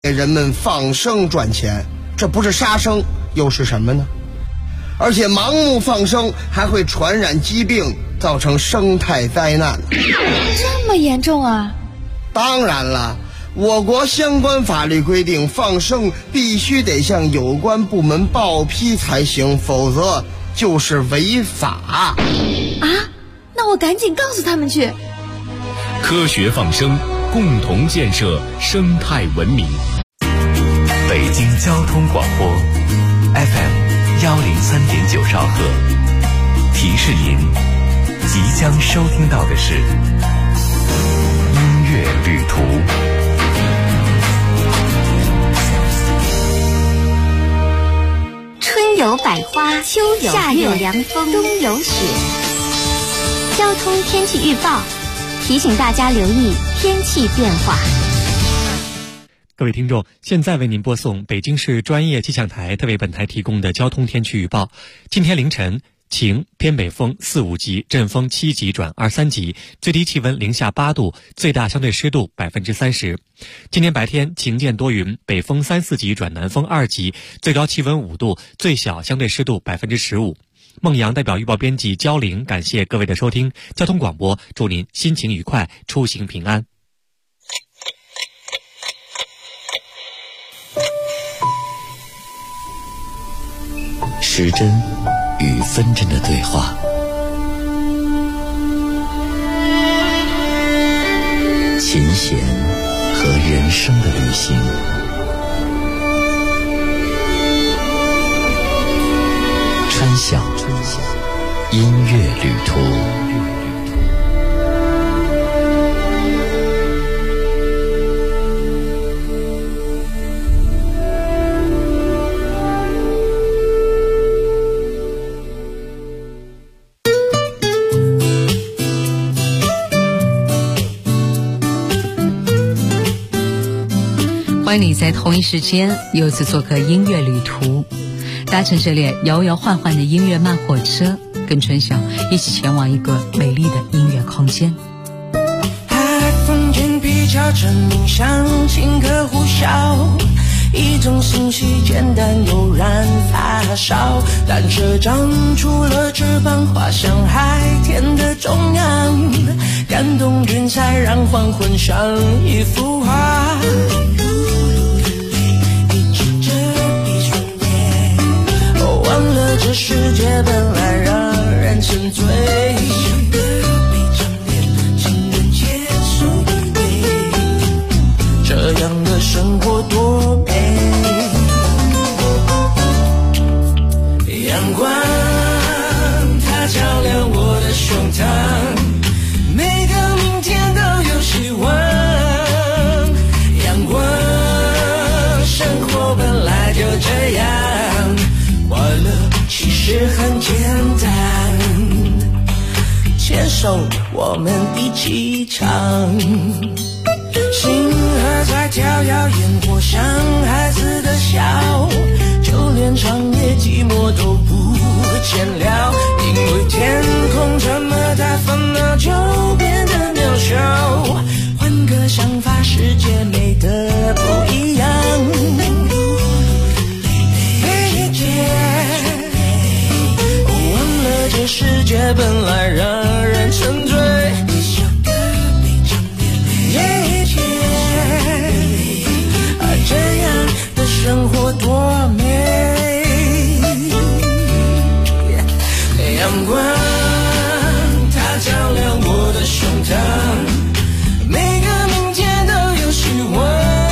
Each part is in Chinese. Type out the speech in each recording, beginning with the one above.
人们放生赚钱，这不是杀生又是什么呢？而且盲目放生还会传染疾病，造成生态灾难。 这么严重啊？ 当然了，我国相关法律规定，放生必须得向有关部门报批才行，否则就是违法。 啊？那我赶紧告诉他们去。 科学放生，共同建设生态文明。 北京交通广播 FM103.9兆赫，提示您即将收听到的是音乐旅途。 春有百花，秋有夏有凉风，冬有雪。交通天气预报提醒大家留意天气变化。 各位听众，现在为您播送北京市专业气象台特为本台提供的交通天气预报。今天凌晨晴，偏北风4、5级，阵风7级转2、3级，最低气温零下8度，最大相对湿度30%。今天白天晴间多云，北风3、4级转南风2级，最高气温5度，最小相对湿度15%。孟阳代表预报编辑焦玲，感谢各位的收听。交通广播祝您心情愉快，出行平安。 时针与分针的对话，琴弦和人生的旅行，穿晓音乐旅途。 欢迎你在同一时间又次做客音乐旅途，搭乘这列摇摇晃晃的音乐慢火车，跟春晓一起前往一个美丽的音乐空间。 海风间皮夹着冥想，轻歌呼啸，一种信息简单悠然发烧，单车长出了翅膀，滑向海天的中央，感动云彩让黄昏像一幅画。这世界本来让人沉醉，这样的生活多美。阳光它照亮我的胸膛，每个明天都有希望。阳光，生活本来就这样，快乐其实很简单，牵手我们一起唱。星河在跳跃，烟火像孩子的笑，就连长夜寂寞都不见了，因为天空这么大，烦恼就变得渺小。换个想法，世界美得不一样。这世界本来让人沉醉，这样的生活多美。阳光它照亮我的胸膛，每个明天都有希望。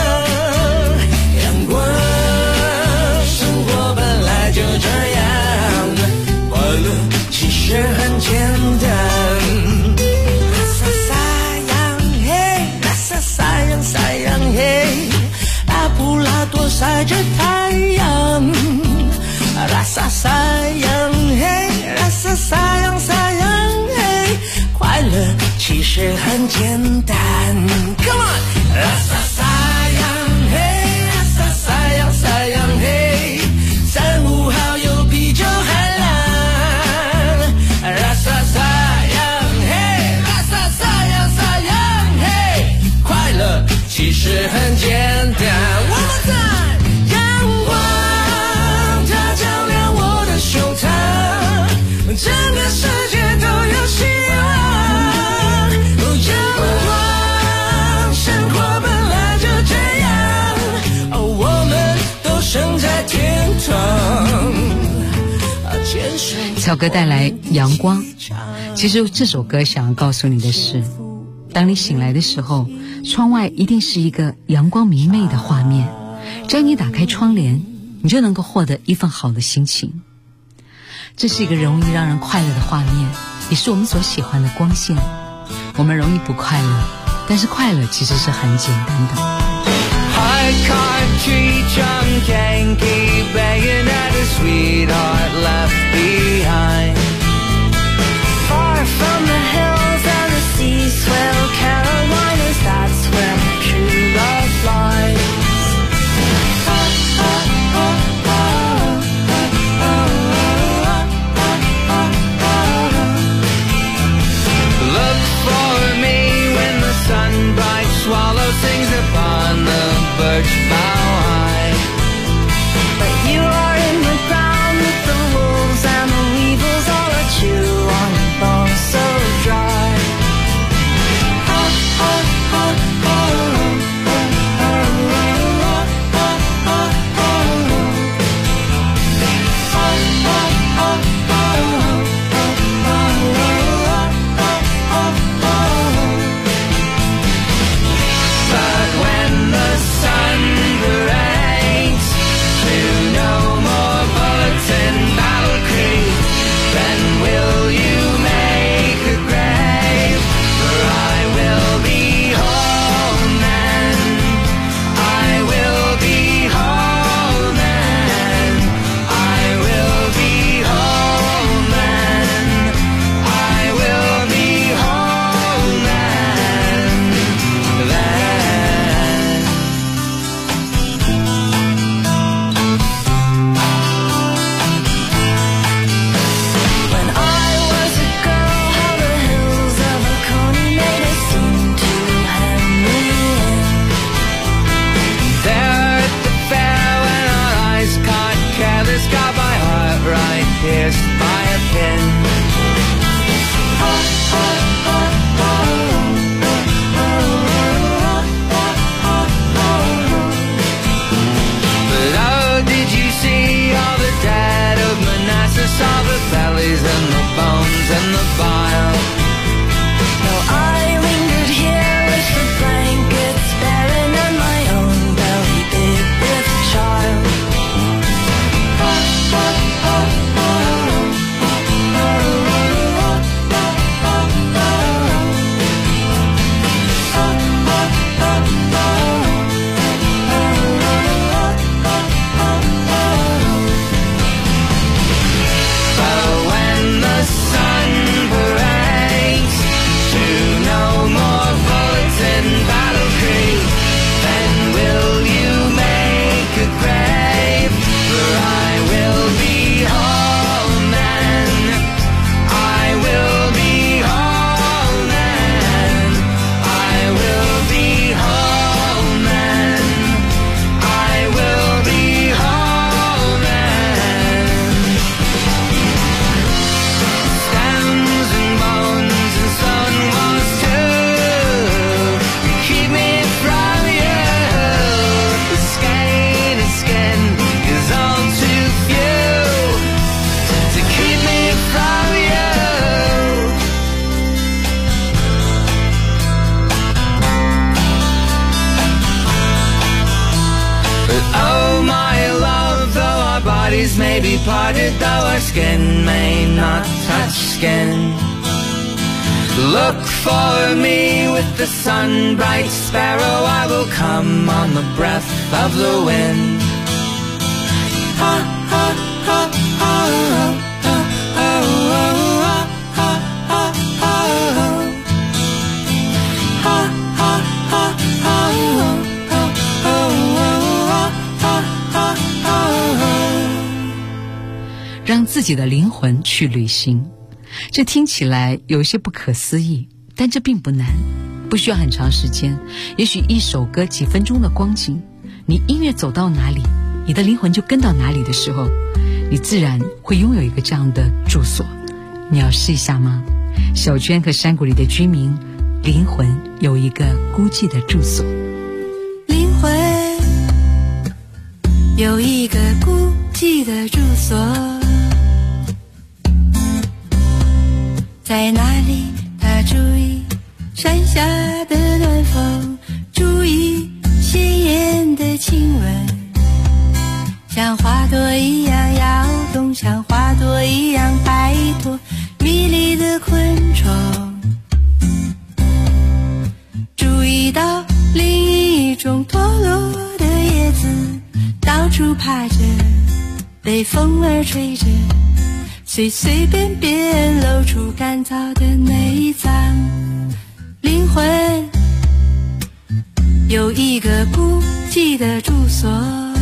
阳光，生活本来就这样，快乐其实很简单。拉萨萨洋嘿，拉萨萨洋萨洋嘿，拉布拉多晒着太阳。拉萨萨洋嘿，拉萨萨洋萨洋嘿，快乐其实很简单。Come on， 拉萨萨洋嘿，拉萨萨洋萨洋嘿，35号有啤酒海浪。拉萨萨洋嘿，拉萨萨洋萨洋嘿，快乐其实很简单。 小哥带来阳光。其实这首歌想要告诉你的是，当你醒来的时候，窗外一定是一个阳光明媚的画面，只要你打开窗帘，你就能够获得一份好的心情。这是一个容易让人快乐的画面，也是我们所喜欢的光线。我们容易不快乐，但是快乐其实是很简单的。 High country chunking, keep begging at a sweetheart left behind. Far from the hills and the sea, swell Carolinas, that's where true love lies. Look for me when the sun-bright swallow sings upon the birch bough high. But you are in the ground with the wolves and the weevils all at you on your bones so dry. But when the sun breaks to no more bullets in Battle Creek, then will you make a grave? For I will be home then, I will be home then, I will be home then, I will be home then. When I was a girl, how the hills of Oconee made it seem to hem me in. There at the fair when our eyes caught careless, got my heart right pierced by a pin. But oh, did you see all the dead of Manassas, all the bellies and the bones and the bile? No, I lingered here with the blankets barren and my own belly big with child. But when the sun breaks to no more bullets in Battle Creek, then will you make a grave? For I will be home then, I will be home then, I will be home then, I will be home then. Stems and bones and stone walls too, to keep me from you. The skated skin is all too few to keep me from you. But oh my love, though our bodies may be parted, though our skin may not touch skin, look for me with the sun-bright sparrow, I will come on the breath of the wind. Ha, ha, ha, ha, ha, ha, ha, ha, ha, ha. Ha, ha, ha, ha, ha, ha, ha. 让自己的灵魂去旅行，这听起来有些不可思议，但这并不难，不需要很长时间，也许一首歌几分钟的光景，你音乐走到哪里，你的灵魂就跟到哪里的时候，你自然会拥有一个这样的住所。你要试一下吗？小娟和山谷里的居民，灵魂有一个孤寂的住所。 灵魂有一个孤寂的住所， 在哪里？他注意山下的暖风，注意鲜艳的亲吻，像花朵一样摇动，像花朵一样摆脱迷离的昆虫。注意到另一种脱落的叶子，到处趴着，被风儿吹着，随随便便露出干燥的内脏。灵魂有一个孤寂的住所，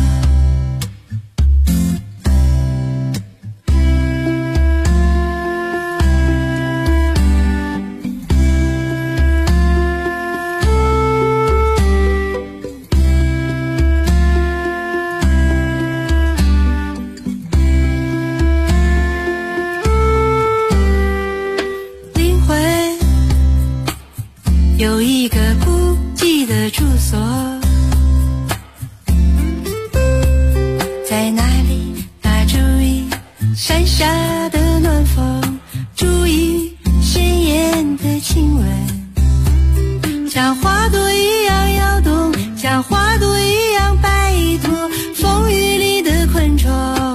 有一个孤寂的住所，在哪里？他注意山下的暖风，注意鲜艳的亲吻，像花朵一样摇动，像花朵一样摆脱风雨里的昆虫。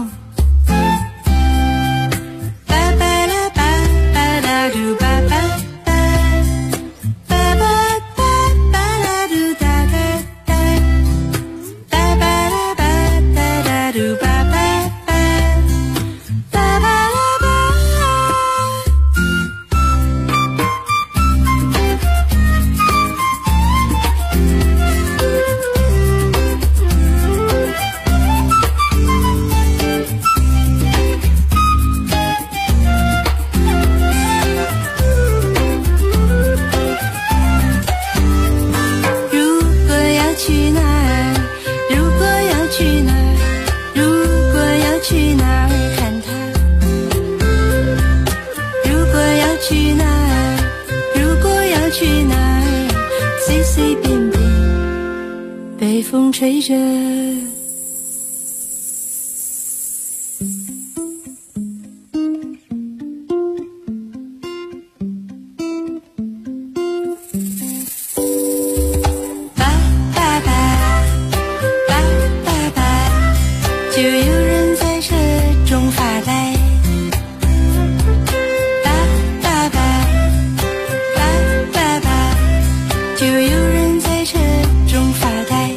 被风吹着，吧吧吧吧吧吧，就有人在车中发呆。吧吧吧吧吧吧，就有人在车中发呆。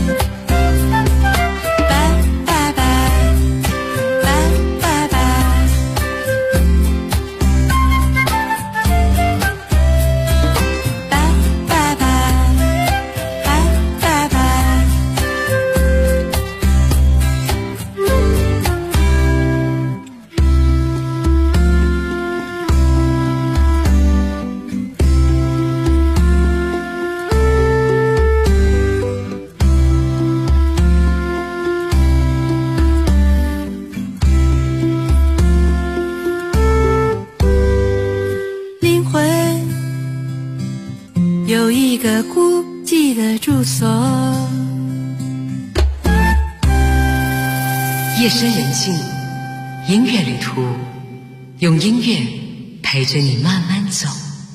有一个孤寂的住所， 夜深人静，音乐旅途，用音乐陪着你慢慢走。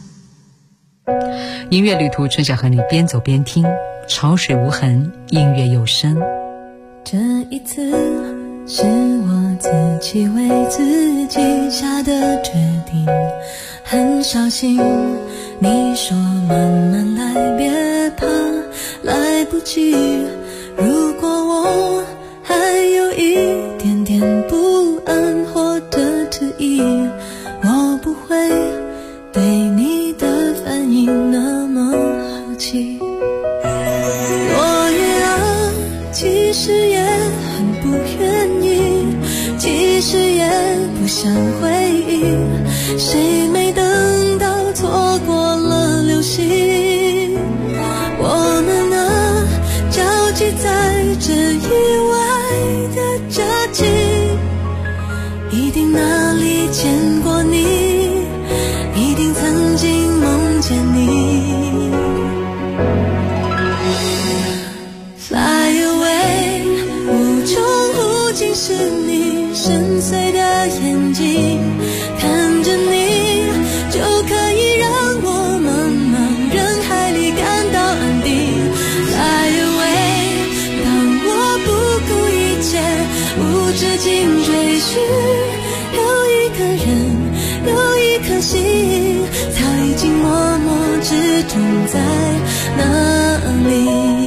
音乐旅途，春晓和你边走边听，潮水无痕，音乐有声。 这一次是我自己为自己下的决定，很小心。你说慢慢来，别怕来不及。如果我还有一点点不安或者迟疑，我不会对你的反应那么好奇。落叶啊，其实也很不愿意，其实也不想回忆，谁没等到错过了流星。我们啊，交集在这意外的假期，一定哪里见过你，一定曾经梦见你。 Fly away， 无穷无尽是你深邃的眼睛，看着你就无止境追寻。有一个人，有一颗心，早已经默默之中在哪里。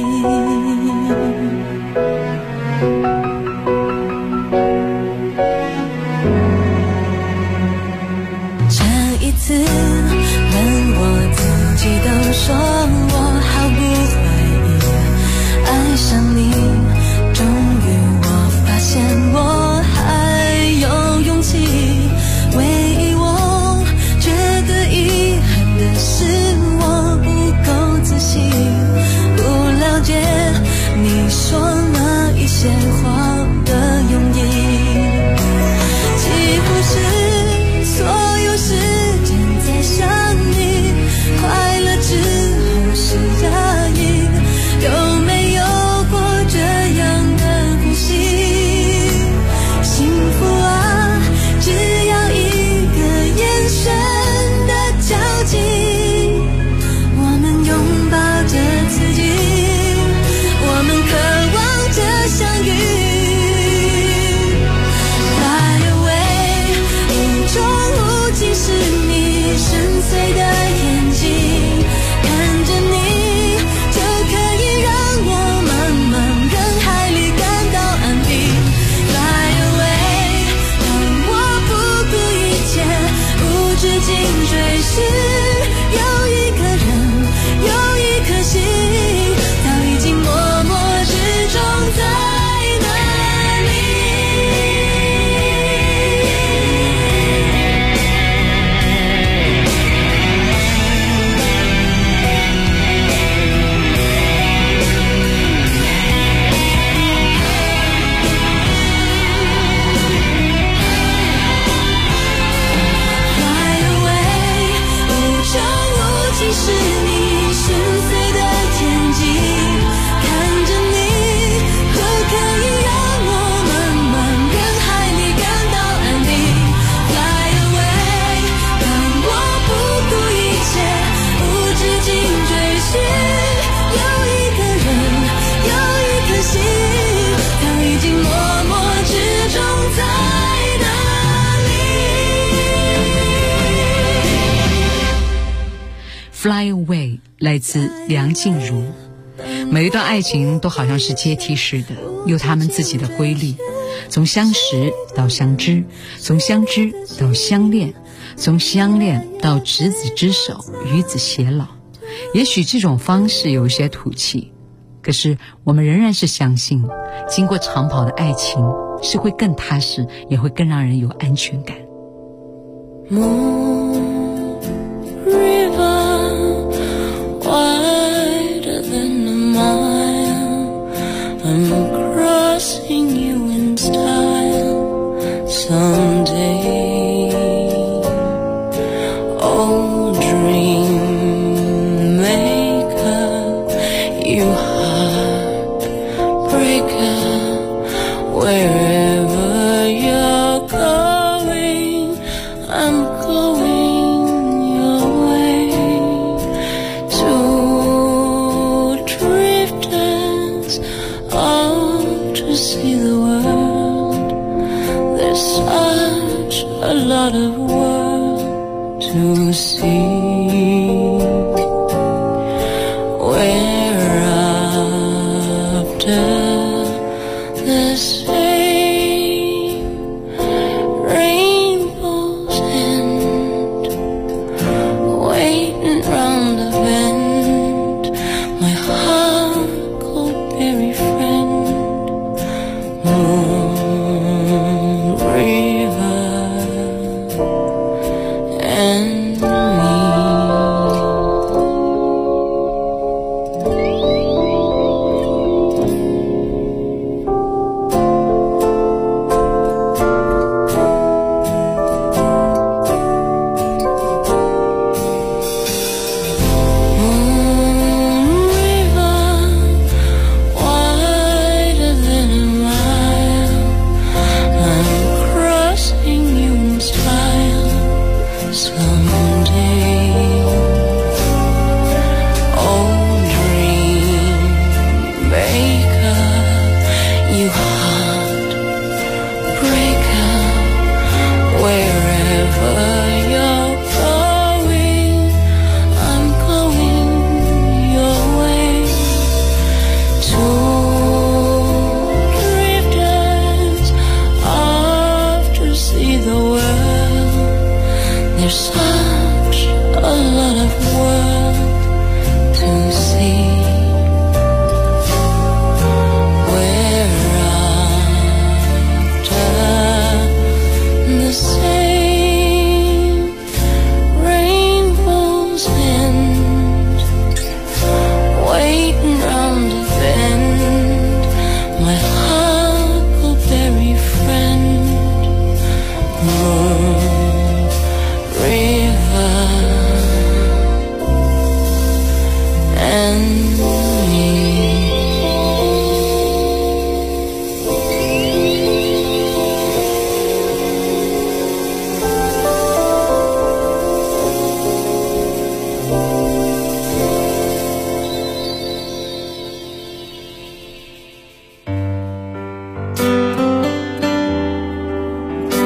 这一次问我自己，都说我毫不怀疑爱上你。终于我发现我还有勇气，唯一我觉得遗憾的是我不够仔细，不了解你说那一些话的用意，几乎是所有时间在想你，快乐之后是压抑，有没有过这样的呼吸？幸福啊，只要一个眼神的交集，我们拥抱着自己，我们渴望着相遇。Fly away， 无中无尽是你深邃的眼睛，看着你就可以让我慢慢人海里感到安定。Fly away， 当我不顾一切无止境追寻。有一个人，有一颗心，早已经默默之中在哪里。Fly away， 无中无尽是你深邃的眼睛，看着你就可以让我慢慢人海里感到安定。Fly away， 当我不顾一切无止境追寻。有一个人，有一颗心，早已经默默之中在哪里。 Fly Away 来自梁静茹。每一段爱情都好像是阶梯式的，有他们自己的规律，从相识到相知，从相知到相恋，从相恋到执子之手，与子偕老。也许这种方式有些土气，可是我们仍然是相信，经过长跑的爱情是会更踏实，也会更让人有安全感。 Moon river wider than a mile, I'm crossing you in style someday. Oh, dream maker, you heartbreaker, wherever you're going, I'm going your way. Two drifters out to see the world. There's such a lot of world to see. We're after the same rainbow's end, waiting round the bend, my huckleberry friend. Moon river and me.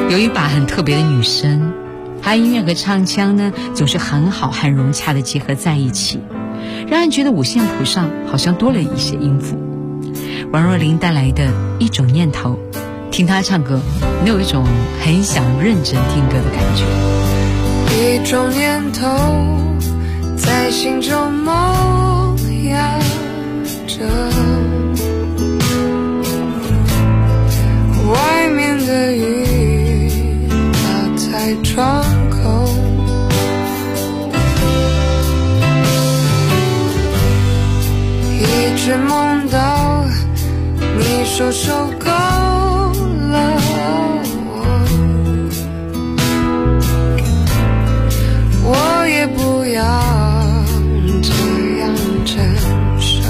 有一把很特别的女声，她音乐和唱腔呢总是很好很融洽的结合在一起，让人觉得五线谱上好像多了一些音符。王若琳带来的一种念头，听她唱歌你有一种很想认真听歌的感觉。 一种念头在心中萌芽着，外面的雨打在窗口，一直梦到你说受够了我也不要这样承受，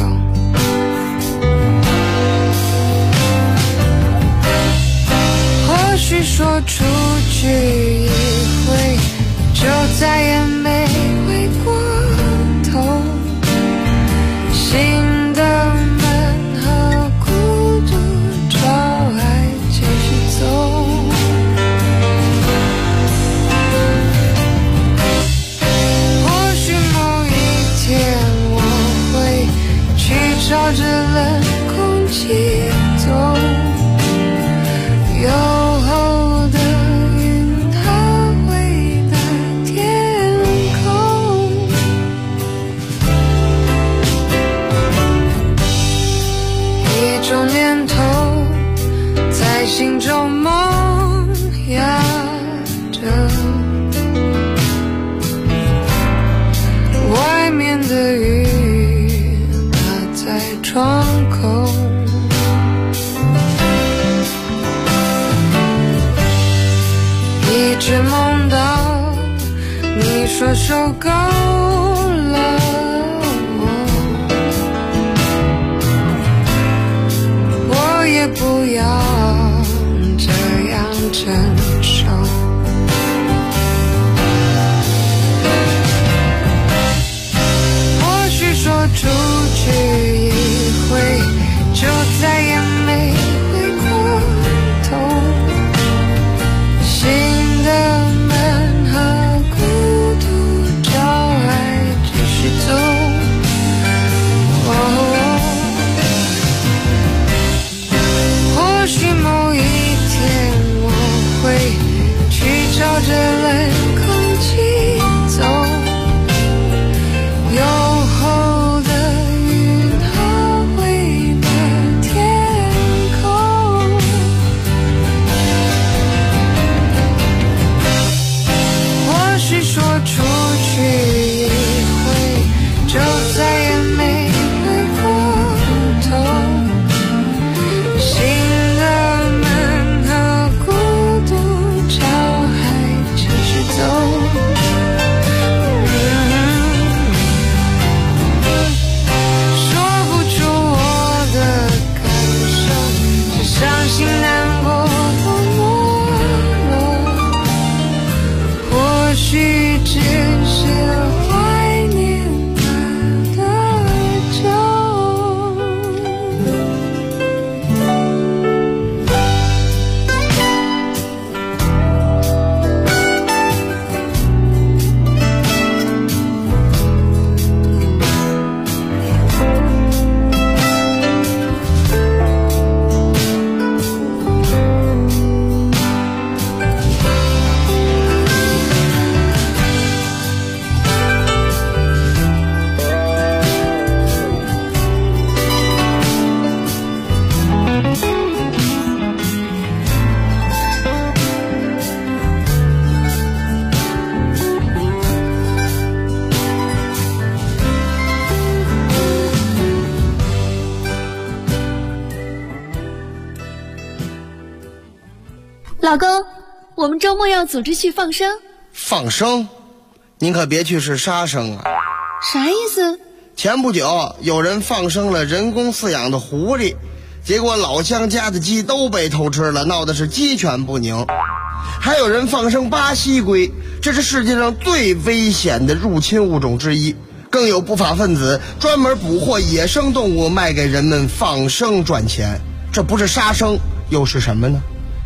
或许说出去一回就再也没回过头，新的门和孤独照还继续走，或许某一天我会去朝着冷空气走，有心中萌芽着，外面的雨打在窗口，一直梦到你说受够了我也不要承受，或许说出去一回就再也没回过头，新的门和孤独照还继续走，或许某一天会去朝着冷空气走，有厚的云和灰的天空，或许说出去一回就再也没回过头， 老公，我们周末要组织去放生。 放生？您可别去是杀生啊！ 啥意思？ 前不久有人放生了人工饲养的狐狸，结果老乡家的鸡都被偷吃了，闹得是鸡犬不宁。还有人放生巴西龟，这是世界上最危险的入侵物种之一。更有不法分子专门捕获野生动物卖给人们放生赚钱，这不是杀生又是什么呢？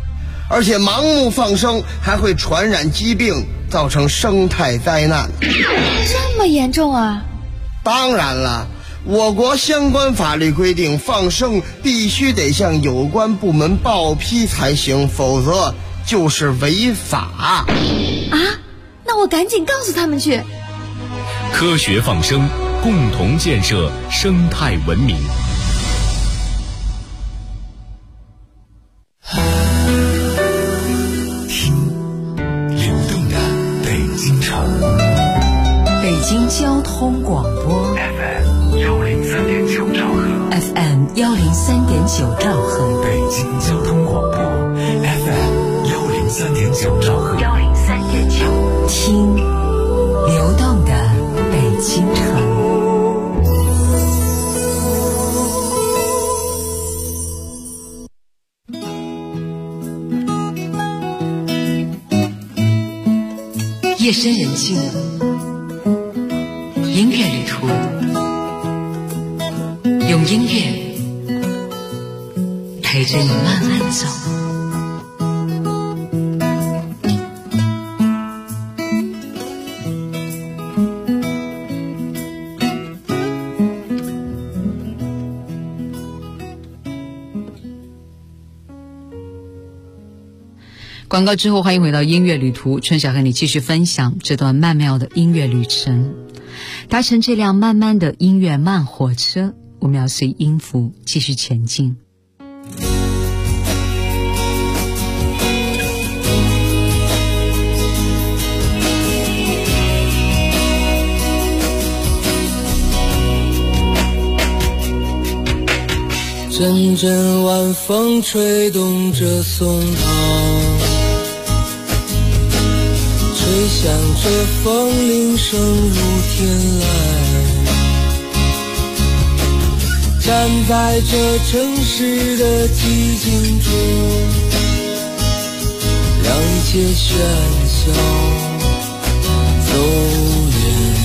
而且盲目放生还会传染疾病，造成生态灾难。 这么严重啊？ 当然了，我国相关法律规定，放生必须得向有关部门报批才行，否则就是违法。 啊？那我赶紧告诉他们去。 科学放生，共同建设生态文明。 北京交通广播 FM 103.9兆赫 FM 103.9兆赫， 北京交通广播 FM 103.9兆赫 103.9，听流动的北京城。夜深人静，音乐旅途，用音乐陪着你慢慢走。广告之后，欢迎回到音乐旅途，春晓和你继续分享这段曼妙的音乐旅程。搭乘这辆慢慢的音乐慢火车，我们要随音符继续前进。 阵阵晚风吹动着松涛，吹响着风铃声如天籁，站在这城市的寂静中，让一切喧嚣走远，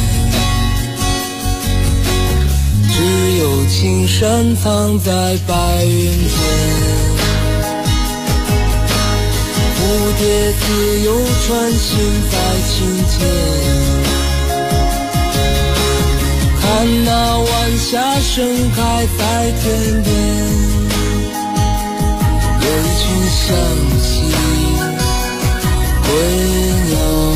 只有青山藏在白云间，蝴蝶自由穿行在清间，看那晚霞盛开在天边，有一群向西归鸟，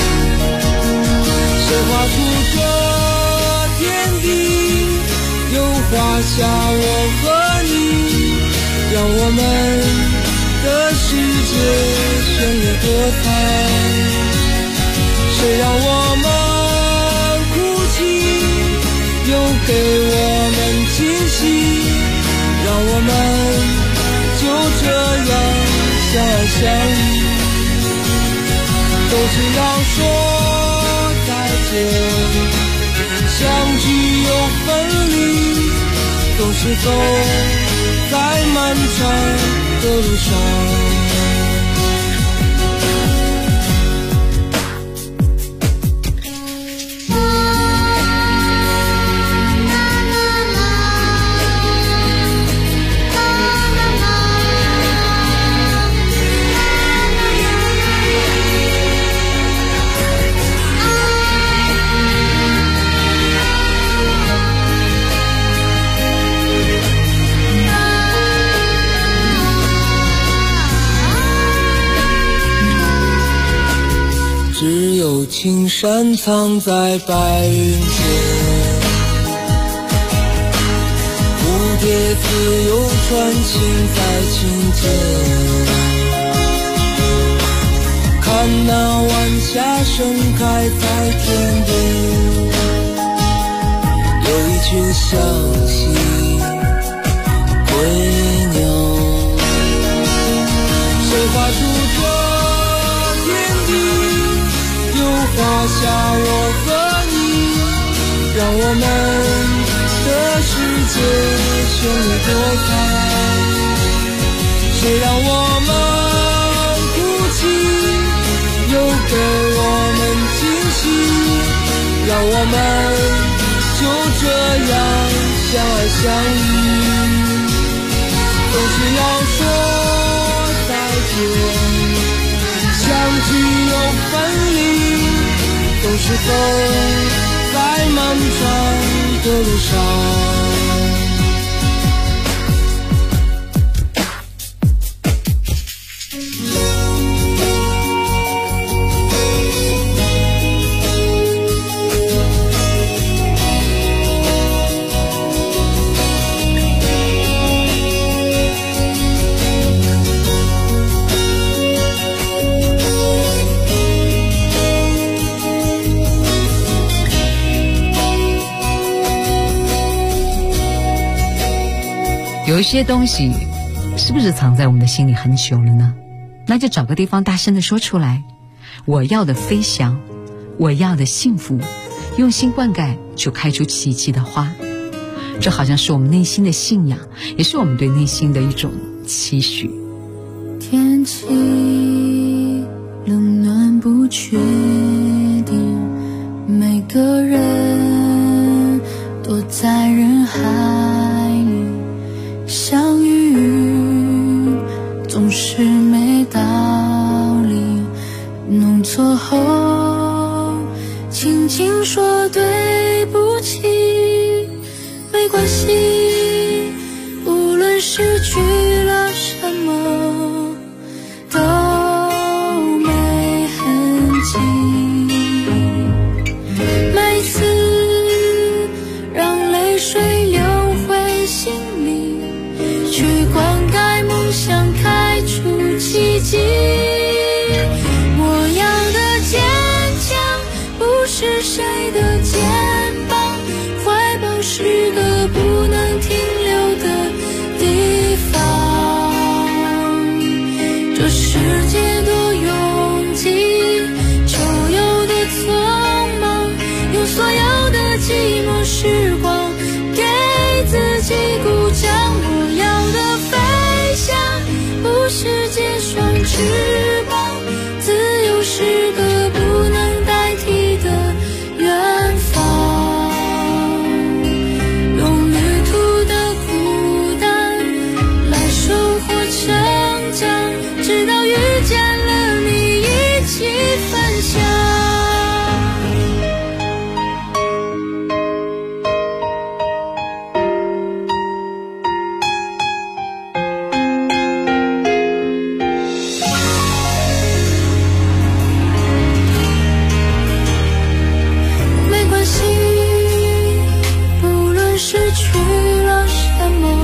谁画出这天地，又画下我和你，让我们的世界绚丽多彩，谁让我们哭泣，又给我们惊喜，让我们就这样相爱相依，都是要说再见，相聚又分离，总是走在漫长的路上。只有青山藏在白云间，蝴蝶自由穿行在清间，看那晚霞盛开在天边，有一群向西归鸟，谁画出这天地，又画下我和你，让我们的世界绚丽多彩，谁让我们哭泣，又给我们惊喜，让我们就这样相爱相依，总是要说再见， 相聚又分离，总是走在漫长的路上。 有一些东西是不是藏在我们的心里很久了呢？那就找个地方大声地说出来，我要的飞翔，我要的幸福，用心灌溉就开出奇迹的花。这好像是我们内心的信仰，也是我们对内心的一种期许。 天气冷暖不确定，每个人躲在人海里，相遇总是没道理，弄错后轻轻说对不起，没关系，无论失去了什么都没痕迹，每次让泪水流回心里，去灌溉梦想开出奇迹。我要的坚强不是谁的肩膀，怀抱是个不能停留的地方。这世界多拥挤，就有的匆忙，用所有的寂寞时光给自己鼓掌。我要的飞翔不是结双翅膀，自由是个不能代替的远方。用旅途的孤单来收获成长，直到遇见了你一起分享。没关系，不论失去了什么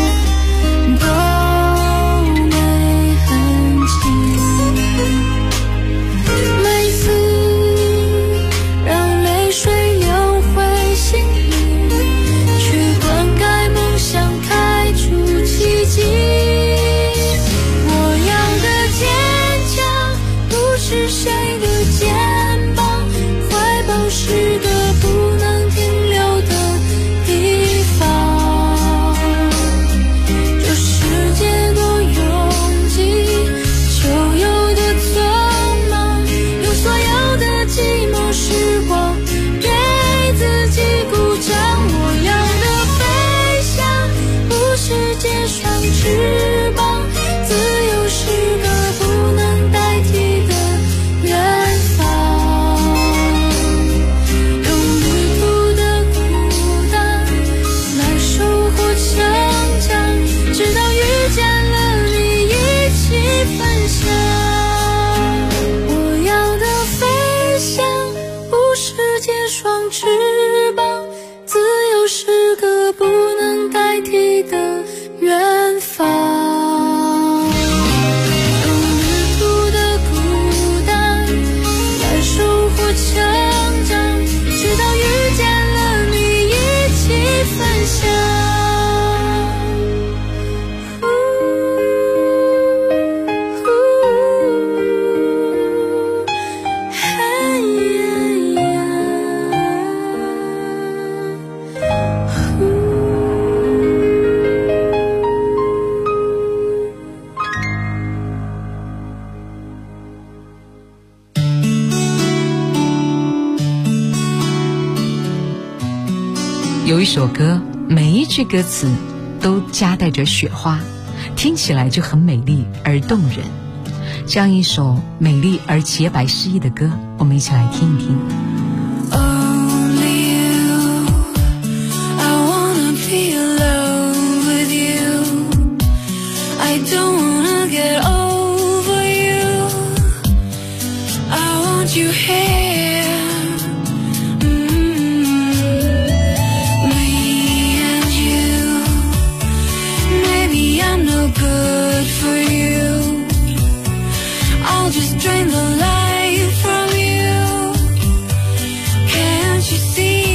都没痕迹，每次让泪水流回心里，去灌溉梦想开出奇迹。我要的坚强不是谁的肩膀，怀抱是个不能停留的地方。这世界多拥挤，就有的匆忙，用所有的寂寞时光给自己鼓掌。我要的飞翔不是结双翅膀，自由是个不能代替的远方。用旅途的孤单来收获成长，直到遇见了你一起分享。我要的飞翔不是结双翅膀，自由是个不能代替的远方。用旅途的孤单来收获成长，直到遇见了你一起分享。 有一首歌，每一句歌词都夹带着雪花，听起来就很美丽而动人。 这样一首美丽而洁白诗意的歌，我们一起来听一听。 You here, me and you. Maybe I'm no good for you. I'll just drain the light from you. Can't you see?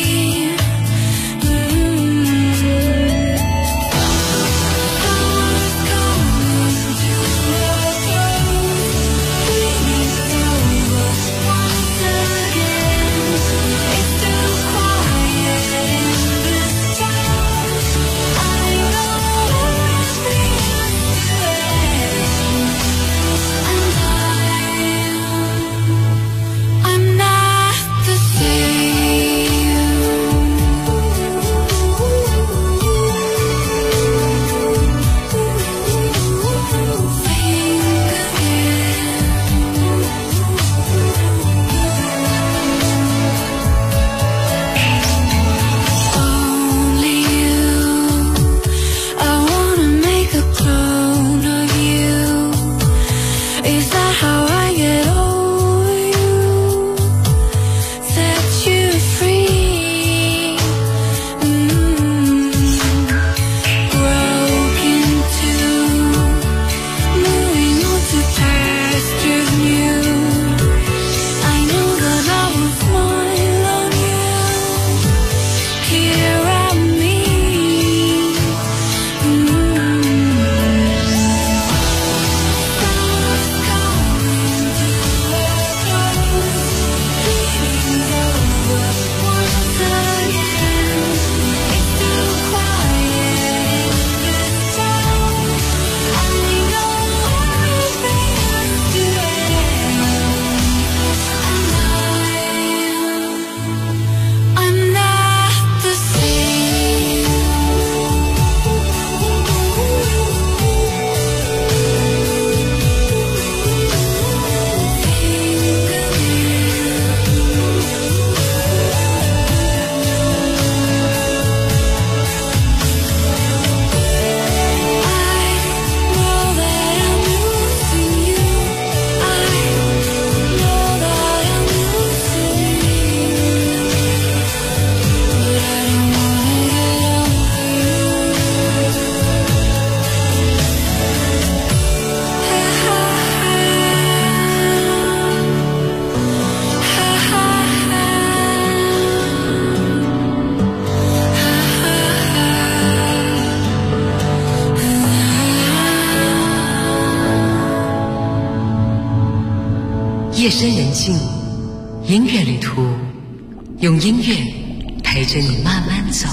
夜深人静，音乐旅途，用音乐陪着你慢慢走。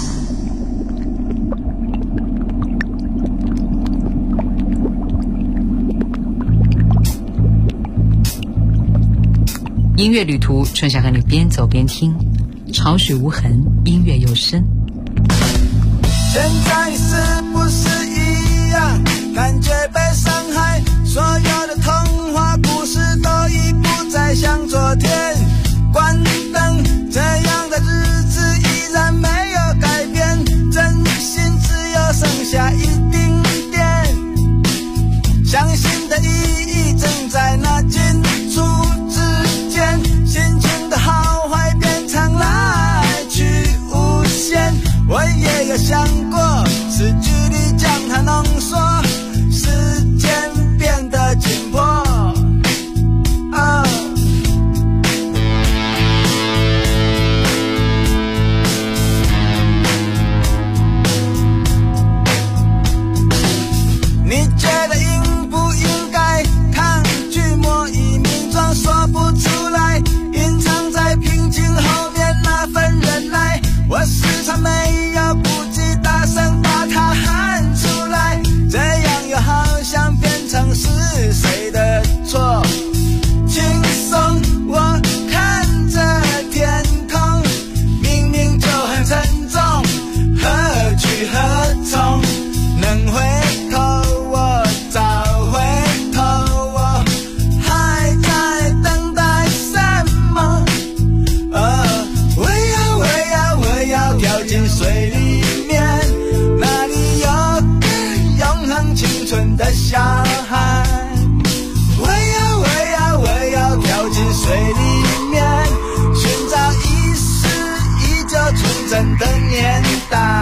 音乐旅途，春夏和你边走边听，潮水无痕，音乐有声。 现在是不是一样？感觉被伤害，所有的童话故事都已不再像昨天。关灯，这样的日子依然没有改变，真心只有剩下一丁点。相信的意义正在那进出之间，心情的好坏变成来去无限。我也有想过，是距离将它浓缩，是孩。我要跳进水里面，寻找遗世依旧纯真的年代。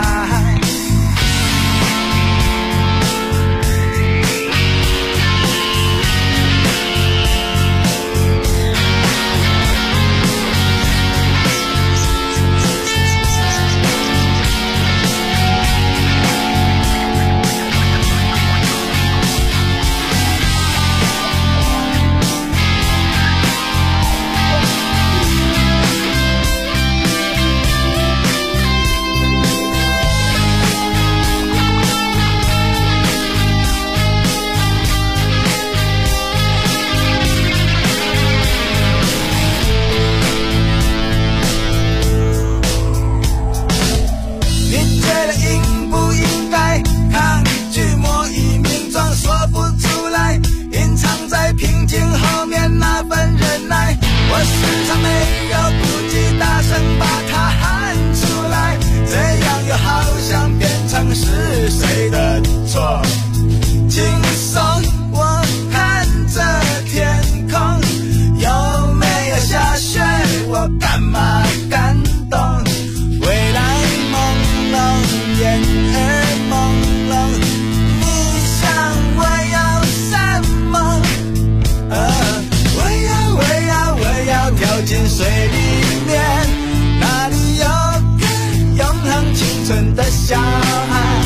我时常没有顾忌，大声把它喊出来，这样又好像变成是谁的错。轻松，我看着天空，有没有下雪，我干嘛感动？未来朦胧，眼儿朦胧，你想我要什么？我要跳进水里面，那里有个永恒青春的小孩。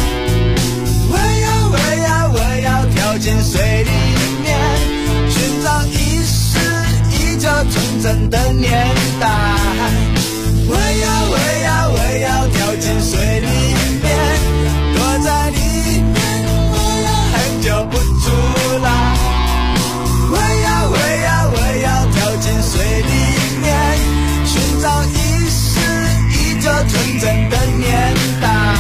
我要跳进水里面，寻找遗世依旧纯真的年代。我要跳进水里面，躲在里面，我要很久不出来。我要跳进水里面，寻找遗世依旧纯真的年代。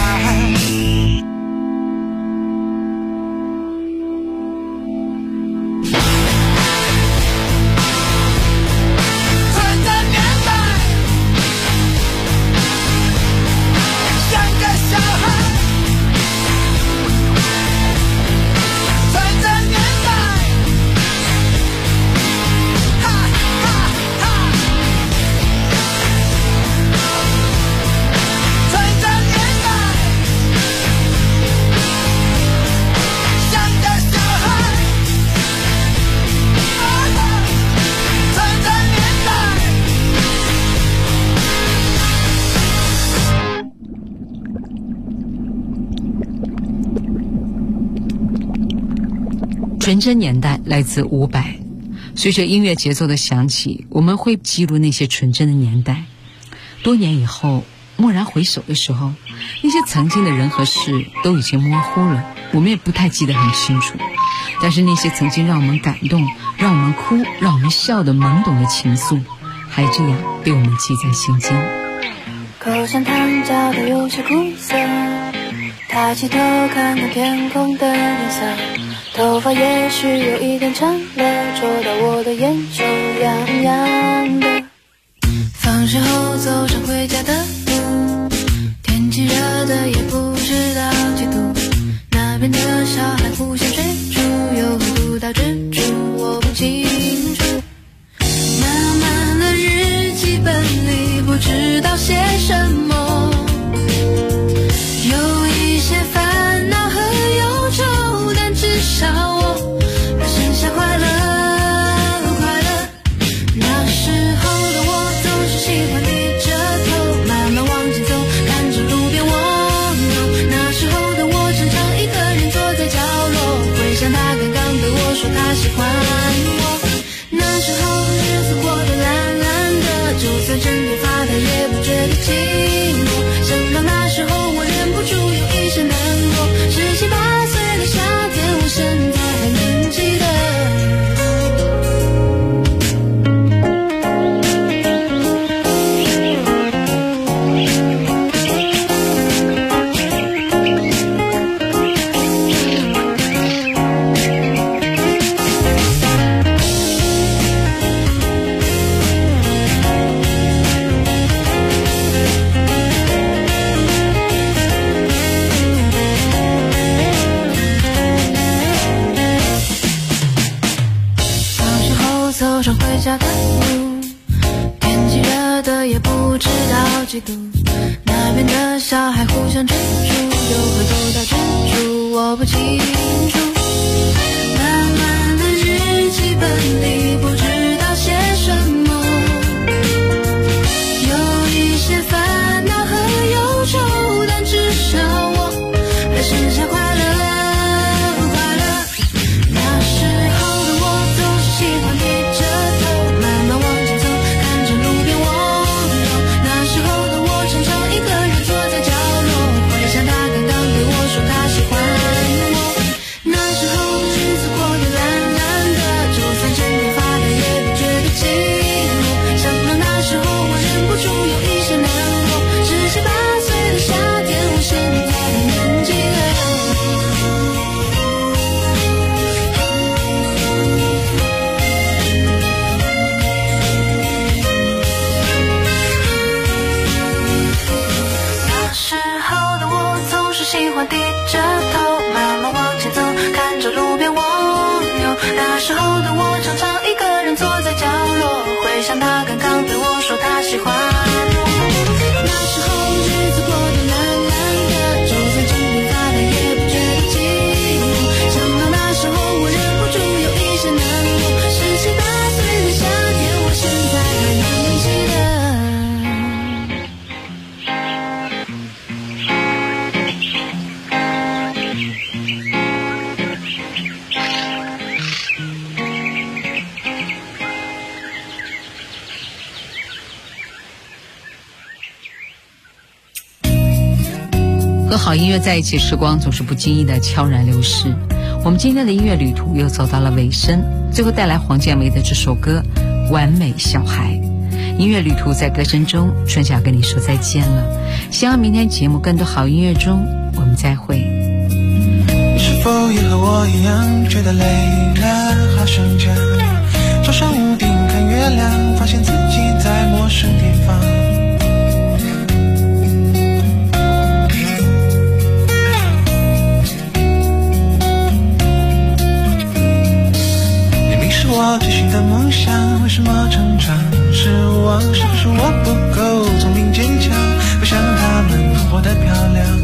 纯真年代来自伍佰。随着音乐节奏的响起，我们会记录那些纯真的年代。多年以后，蓦然回首的时候，那些曾经的人和事都已经模糊了，我们也不太记得很清楚。但是那些曾经让我们感动、让我们哭、让我们笑的懵懂的情愫，还这样被我们记在心间。 口香糖嚼得有些苦涩，抬起头看看天空的颜色，头发也许有一点长了，戳到我的眼球痒痒的。放学后走上回家的路，天气热的也不知道几度，那边的小孩互相追逐，又会读到蜘蛛，我不清楚。满满的日记本里不知道写什么，有一些烦恼和忧愁，但至少我还剩下快乐。那时候的我总是喜欢低着头，慢慢往前走，看着路边蜗牛。那时候的我常常一个人坐在角落，回想他刚刚对我说他喜欢我。那时候日子过得蓝蓝的，就算整天发呆也不觉得寂寞。想到那时候我忍不住有一些难过，17、18岁的夏天，我现在还能记得。 走上回家的路，天气热的也不知道几度，那边的小孩互相追逐，又会走到追逐，我不清楚。慢慢的日记本里不知道写什么，有一些烦恼和忧愁，但至少我还剩下快乐。那时候的我总是喜欢低着头，慢慢往前走，看着路边蜗牛。那时候的我常常一个人坐在角落，回想他刚刚对我说他喜欢我。那时候的日子过得懒懒的，就算整天发呆也不觉得寂寞。想到那时候我忍不住有一些难过，17、18岁的夏天，我现在的年纪了。那时候的我总是喜欢低着头，慢慢往前走，看着路边蜗牛。那时候的我常常一个人坐在角落，回想他刚刚对我说他喜欢我。那时候日子过得懒懒的，就算整天发呆也不觉得寂寞。想到那时候我忍不住有一些难过，17、18岁的夏天，我现在还能记得。 和好音乐在一起，时光总是不经意的悄然流逝。我们今天的音乐旅途又走到了尾声，最后带来黄建梅的这首歌《完美小孩》。音乐旅途在歌声中，春晓跟你说再见了。希望明天节目更多好音乐中，我们再会。 你是否也和我一样觉得累了，好想家？走上屋顶看月亮，发现自己在陌生地方。我追寻的梦想，为什么常常失望？是不是我不够聪明坚强，不像他们活得漂亮？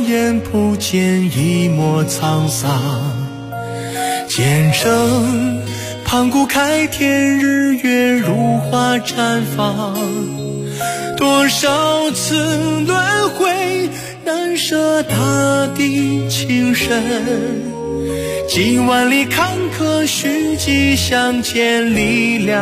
眼不见一抹沧桑。见证盘古开天，日月如花绽放。多少次轮回，难舍大地情深。几万里坎坷，虚迹相见力量。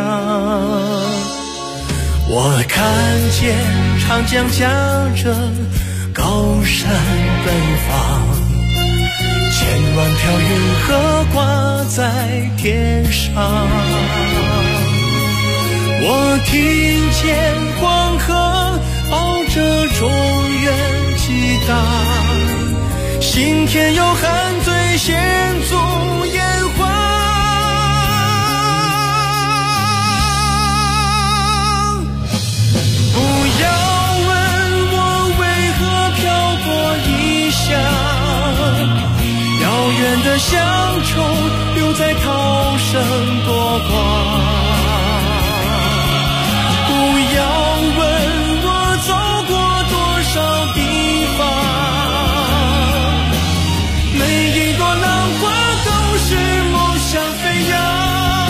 我看见长江夹着高山奔放，千万条云河挂在天上。我听见黄河抱着中原激荡，心田有汉醉献足炎黄。不要问我为何漂泊异乡，遥远的乡愁留在涛声波光。不要问我走过多少地方，每一朵浪花都是梦想飞扬。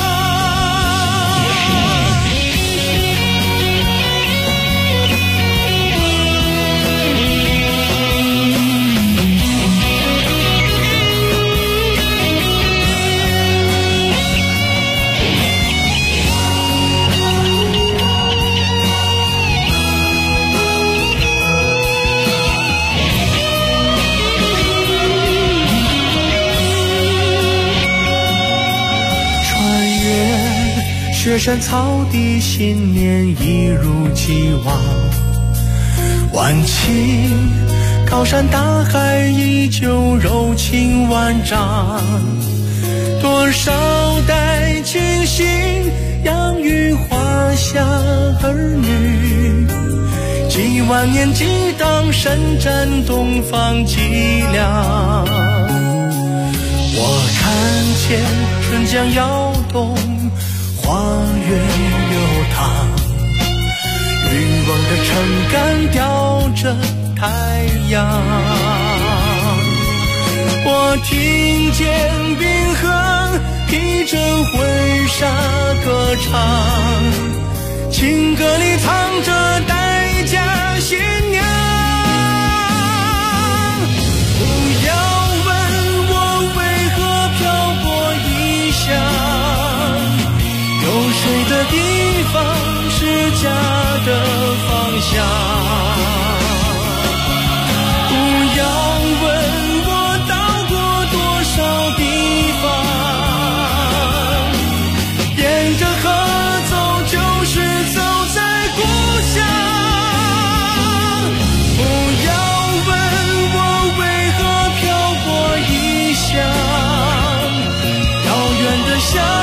雪山草地，信念一如既往。万顷高山大海，依旧柔情万丈。多少代亲信养育华夏儿女，几万年激荡，深占东方脊梁。我看见春江摇动，花月流淌，欲望的撑杆吊着太阳。我听见冰河披着婚纱歌唱，情歌里藏着代价新娘。不要问我为何漂泊异乡，有水的地方是家的方向。不要问我到过多少地方，沿着河走就是走在故乡。不要问我为何漂泊异乡，遥远的乡